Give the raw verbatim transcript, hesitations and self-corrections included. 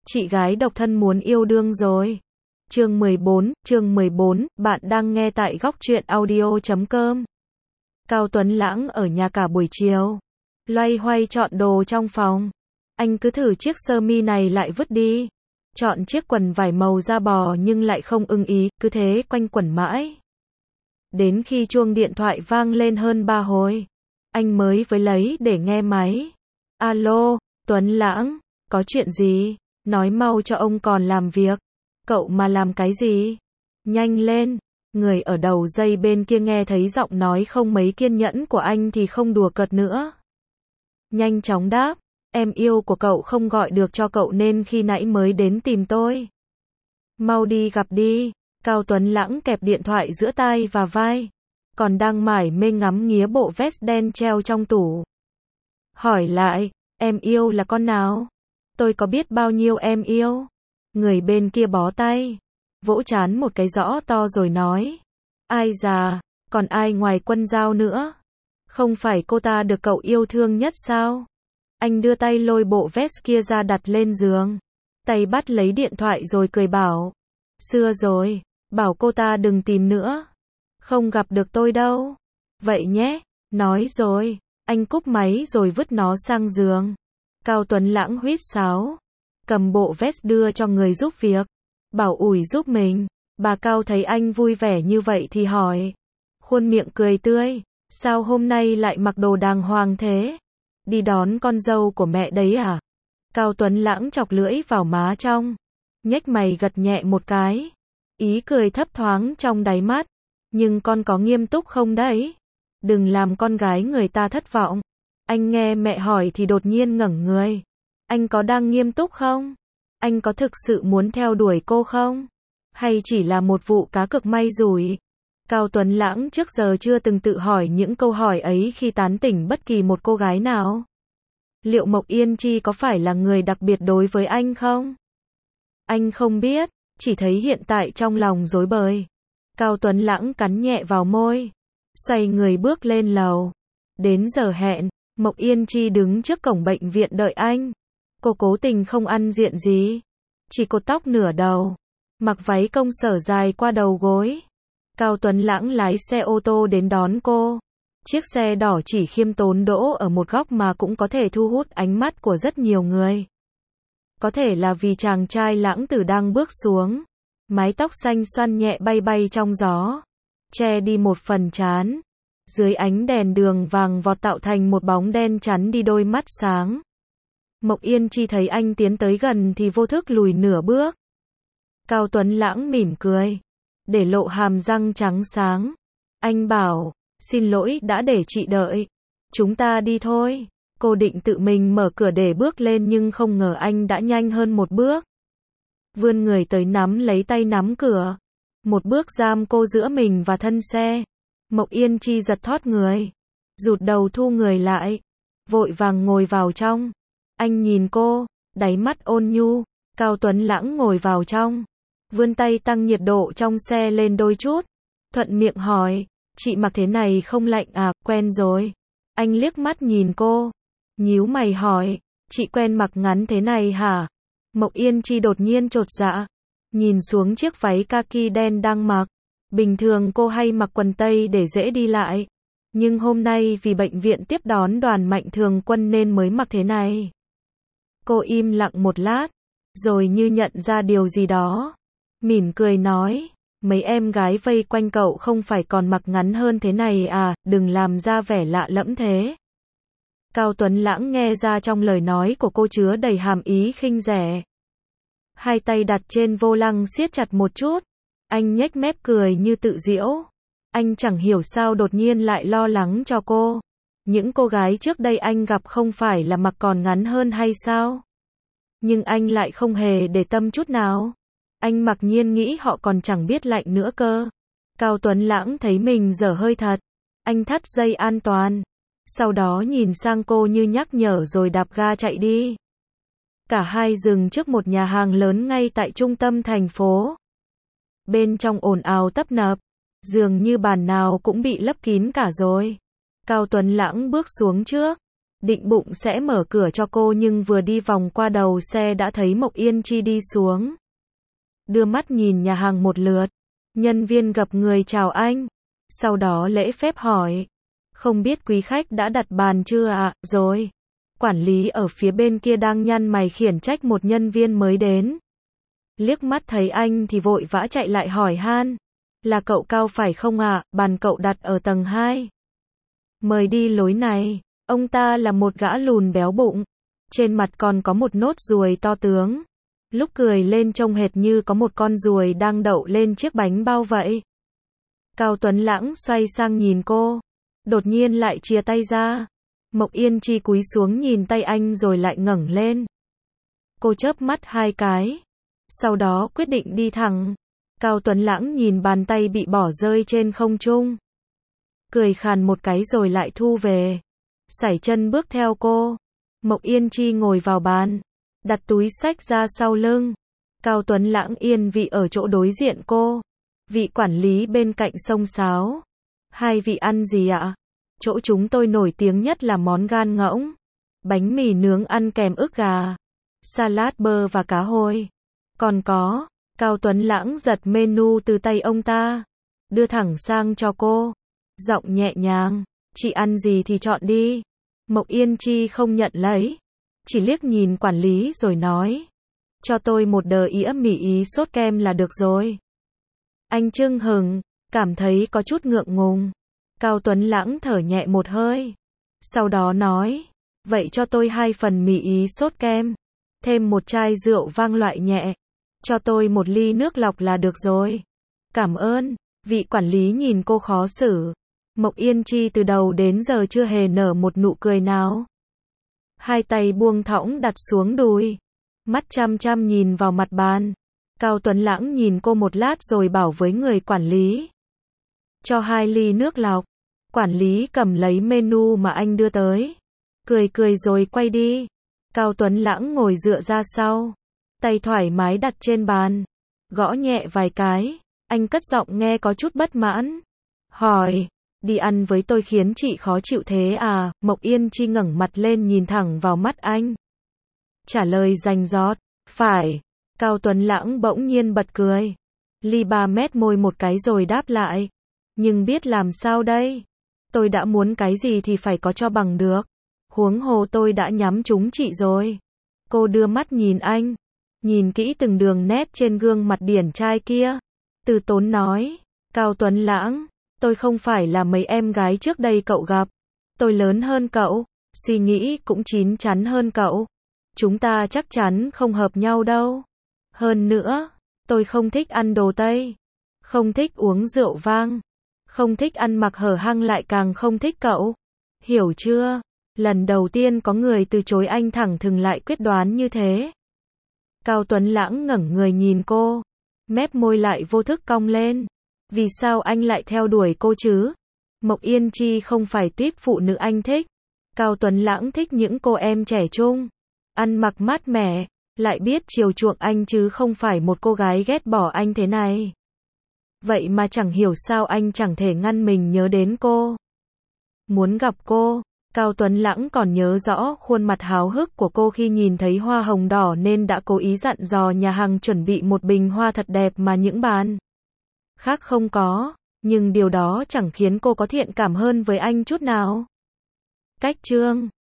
Chị gái độc thân muốn yêu đương rồi. Chương mười bốn, chương mười bốn, bạn đang nghe tại góc truyện audio chấm com. Cao Tuấn Lãng ở nhà cả buổi chiều. Loay hoay chọn đồ trong phòng. Anh cứ thử chiếc sơ mi này lại vứt đi. Chọn chiếc quần vải màu da bò nhưng lại không ưng ý, cứ thế quanh quẩn mãi. Đến khi chuông điện thoại vang lên hơn ba hồi, anh mới với lấy để nghe máy. Alo, Tuấn Lãng, có chuyện gì? Nói mau cho ông còn làm việc. Cậu mà làm cái gì? Nhanh lên. Người ở đầu dây bên kia nghe thấy giọng nói không mấy kiên nhẫn của anh thì không đùa cợt nữa. Nhanh chóng đáp, em yêu của cậu không gọi được cho cậu nên khi nãy mới đến tìm tôi. Mau đi gặp đi. Cao Tuấn Lãng kẹp điện thoại giữa tai và vai, còn đang mải mê ngắm nghía bộ vest đen treo trong tủ. Hỏi lại, em yêu là con nào? Tôi có biết bao nhiêu em yêu. Người bên kia bó tay, vỗ trán một cái rõ to rồi nói, ai già, còn ai ngoài Quân Giao nữa? Không phải cô ta được cậu yêu thương nhất sao? Anh đưa tay lôi bộ vest kia ra đặt lên giường, tay bắt lấy điện thoại rồi cười bảo, xưa rồi, bảo cô ta đừng tìm nữa. Không gặp được tôi đâu. Vậy nhé, nói rồi, anh cúp máy rồi vứt nó sang giường. Cao Tuấn Lãng huýt sáo, cầm bộ vest đưa cho người giúp việc, bảo ủi giúp mình. Bà Cao thấy anh vui vẻ như vậy thì hỏi, khuôn miệng cười tươi, sao hôm nay lại mặc đồ đàng hoàng thế? Đi đón con dâu của mẹ đấy à? Cao Tuấn Lãng chọc lưỡi vào má trong, nhếch mày gật nhẹ một cái, ý cười thấp thoáng trong đáy mắt. Nhưng con có nghiêm túc không đấy? Đừng làm con gái người ta thất vọng. Anh nghe mẹ hỏi thì đột nhiên ngẩng người. Anh có đang nghiêm túc không? Anh có thực sự muốn theo đuổi cô không? Hay chỉ là một vụ cá cược may rủi? Cao Tuấn Lãng trước giờ chưa từng tự hỏi những câu hỏi ấy khi tán tỉnh bất kỳ một cô gái nào. Liệu Mộc Yên Chi có phải là người đặc biệt đối với anh không? Anh không biết, chỉ thấy hiện tại trong lòng rối bời. Cao Tuấn Lãng cắn nhẹ vào môi, xoay người bước lên lầu. Đến giờ hẹn, Mộc Yên Chi đứng trước cổng bệnh viện đợi anh. Cô cố tình không ăn diện gì, chỉ cột tóc nửa đầu, mặc váy công sở dài qua đầu gối. Cao Tuấn Lãng lái xe ô tô đến đón cô. Chiếc xe đỏ chỉ khiêm tốn đỗ ở một góc mà cũng có thể thu hút ánh mắt của rất nhiều người. Có thể là vì chàng trai lãng tử đang bước xuống. Mái tóc xanh xoăn nhẹ bay bay trong gió, che đi một phần trán. Dưới ánh đèn đường vàng vọt tạo thành một bóng đen chắn đi đôi mắt sáng. Mộc Yên Chi thấy anh tiến tới gần thì vô thức lùi nửa bước. Cao Tuấn Lãng mỉm cười, để lộ hàm răng trắng sáng. Anh bảo, xin lỗi đã để chị đợi. Chúng ta đi thôi. Cô định tự mình mở cửa để bước lên nhưng không ngờ anh đã nhanh hơn một bước. Vươn người tới nắm lấy tay nắm cửa. Một bước giam cô giữa mình và thân xe. Mộc Yên Chi giật thót người, rụt đầu thu người lại, vội vàng ngồi vào trong. Anh nhìn cô, đáy mắt ôn nhu. Cao Tuấn Lãng ngồi vào trong, vươn tay tăng nhiệt độ trong xe lên đôi chút. Thuận miệng hỏi, chị mặc thế này không lạnh à? Quen rồi. Anh liếc mắt nhìn cô, nhíu mày hỏi, chị quen mặc ngắn thế này hả? Mộc Yên Chi đột nhiên chột dạ, nhìn xuống chiếc váy kaki đen đang mặc. Bình thường cô hay mặc quần tây để dễ đi lại, nhưng hôm nay vì bệnh viện tiếp đón đoàn Mạnh Thường Quân nên mới mặc thế này. Cô im lặng một lát, rồi như nhận ra điều gì đó, mỉm cười nói, mấy em gái vây quanh cậu không phải còn mặc ngắn hơn thế này à, đừng làm ra vẻ lạ lẫm thế. Cao Tuấn Lãng nghe ra trong lời nói của cô chứa đầy hàm ý khinh rẻ. Hai tay đặt trên vô lăng siết chặt một chút. Anh nhếch mép cười như tự giễu. Anh chẳng hiểu sao đột nhiên lại lo lắng cho cô. Những cô gái trước đây anh gặp không phải là mặc còn ngắn hơn hay sao? Nhưng anh lại không hề để tâm chút nào. Anh mặc nhiên nghĩ họ còn chẳng biết lạnh nữa cơ. Cao Tuấn Lãng thấy mình dở hơi thật. Anh thắt dây an toàn. Sau đó nhìn sang cô như nhắc nhở rồi đạp ga chạy đi. Cả hai dừng trước một nhà hàng lớn ngay tại trung tâm thành phố. Bên trong ồn ào tấp nập, dường như bàn nào cũng bị lấp kín cả rồi. Cao Tuấn Lãng bước xuống trước, định bụng sẽ mở cửa cho cô nhưng vừa đi vòng qua đầu xe đã thấy Mộc Yên Chi đi xuống. Đưa mắt nhìn nhà hàng một lượt, nhân viên gập người chào anh, sau đó lễ phép hỏi, không biết quý khách đã đặt bàn chưa ạ? Rồi. Quản lý ở phía bên kia đang nhăn mày khiển trách một nhân viên mới đến. Liếc mắt thấy anh thì vội vã chạy lại hỏi han, là cậu Cao phải không ạ? Bàn cậu đặt ở tầng hai. Mời đi lối này. Ông ta là một gã lùn béo bụng, trên mặt còn có một nốt ruồi to tướng. Lúc cười lên trông hệt như có một con ruồi đang đậu lên chiếc bánh bao vậy. Cao Tuấn Lãng xoay sang nhìn cô, đột nhiên lại chia tay ra. Mộc Yên Chi cúi xuống nhìn tay anh rồi lại ngẩng lên. Cô chớp mắt hai cái, sau đó quyết định đi thẳng. Cao Tuấn Lãng nhìn bàn tay bị bỏ rơi trên không trung, cười khàn một cái rồi lại thu về, sải chân bước theo cô. Mộc Yên Chi ngồi vào bàn, đặt túi xách ra sau lưng. Cao Tuấn Lãng yên vị ở chỗ đối diện cô. Vị quản lý bên cạnh xông xáo, hai vị ăn gì ạ? Chỗ chúng tôi nổi tiếng nhất là món gan ngỗng, bánh mì nướng ăn kèm ức gà, salad bơ và cá hồi. Còn có, Cao Tuấn Lãng giật menu từ tay ông ta, đưa thẳng sang cho cô, giọng nhẹ nhàng, chị ăn gì thì chọn đi. Mộc Yên Chi không nhận lấy, chỉ liếc nhìn quản lý rồi nói, cho tôi một đờ ĩa mì ý sốt kem là được rồi. Anh chưng hừng, cảm thấy có chút ngượng ngùng. Cao Tuấn Lãng thở nhẹ một hơi, sau đó nói, vậy cho tôi hai phần mì ý sốt kem, thêm một chai rượu vang loại nhẹ, cho tôi một ly nước lọc là được rồi. Cảm ơn. Vị quản lý nhìn cô khó xử. Mộc Yên Chi từ đầu đến giờ chưa hề nở một nụ cười nào. Hai tay buông thõng đặt xuống đùi, mắt chăm chăm nhìn vào mặt bàn. Cao Tuấn Lãng nhìn cô một lát rồi bảo với người quản lý, cho hai ly nước lọc. Quản lý cầm lấy menu mà anh đưa tới, cười cười rồi quay đi. Cao Tuấn Lãng ngồi dựa ra sau, tay thoải mái đặt trên bàn, gõ nhẹ vài cái. Anh cất giọng nghe có chút bất mãn, hỏi, đi ăn với tôi khiến chị khó chịu thế à? Mộc Yên Chi ngẩng mặt lên nhìn thẳng vào mắt anh, trả lời rành rọt, phải. Cao Tuấn Lãng bỗng nhiên bật cười, ly ba mét môi một cái rồi đáp lại, nhưng biết làm sao đây? Tôi đã muốn cái gì thì phải có cho bằng được. Huống hồ tôi đã nhắm trúng chị rồi. Cô đưa mắt nhìn anh, nhìn kỹ từng đường nét trên gương mặt điển trai kia, từ tốn nói, Cao Tuấn Lãng, tôi không phải là mấy em gái trước đây cậu gặp. Tôi lớn hơn cậu, suy nghĩ cũng chín chắn hơn cậu. Chúng ta chắc chắn không hợp nhau đâu. Hơn nữa, tôi không thích ăn đồ Tây, không thích uống rượu vang, không thích ăn mặc hở hang, lại càng không thích cậu. Hiểu chưa? Lần đầu tiên có người từ chối anh thẳng thừng lại quyết đoán như thế. Cao Tuấn Lãng ngẩng người nhìn cô, mép môi lại vô thức cong lên. Vì sao anh lại theo đuổi cô chứ? Mộc Yên Chi không phải típ phụ nữ anh thích. Cao Tuấn Lãng thích những cô em trẻ trung, ăn mặc mát mẻ, lại biết chiều chuộng anh chứ không phải một cô gái ghét bỏ anh thế này. Vậy mà chẳng hiểu sao anh chẳng thể ngăn mình nhớ đến cô, muốn gặp cô. Cao Tuấn Lãng còn nhớ rõ khuôn mặt háo hức của cô khi nhìn thấy hoa hồng đỏ nên đã cố ý dặn dò nhà hàng chuẩn bị một bình hoa thật đẹp mà những bàn khác không có, nhưng điều đó chẳng khiến cô có thiện cảm hơn với anh chút nào. Cách chương